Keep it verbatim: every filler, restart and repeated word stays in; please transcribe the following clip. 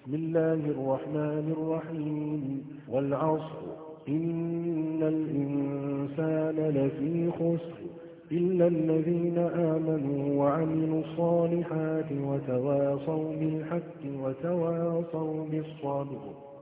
بسم الله الرحمن الرحيم والعصر إن الإنسان لفي خسر إلا الذين آمنوا وعملوا الصالحات وتواصوا بالحق وتواصوا بالصبر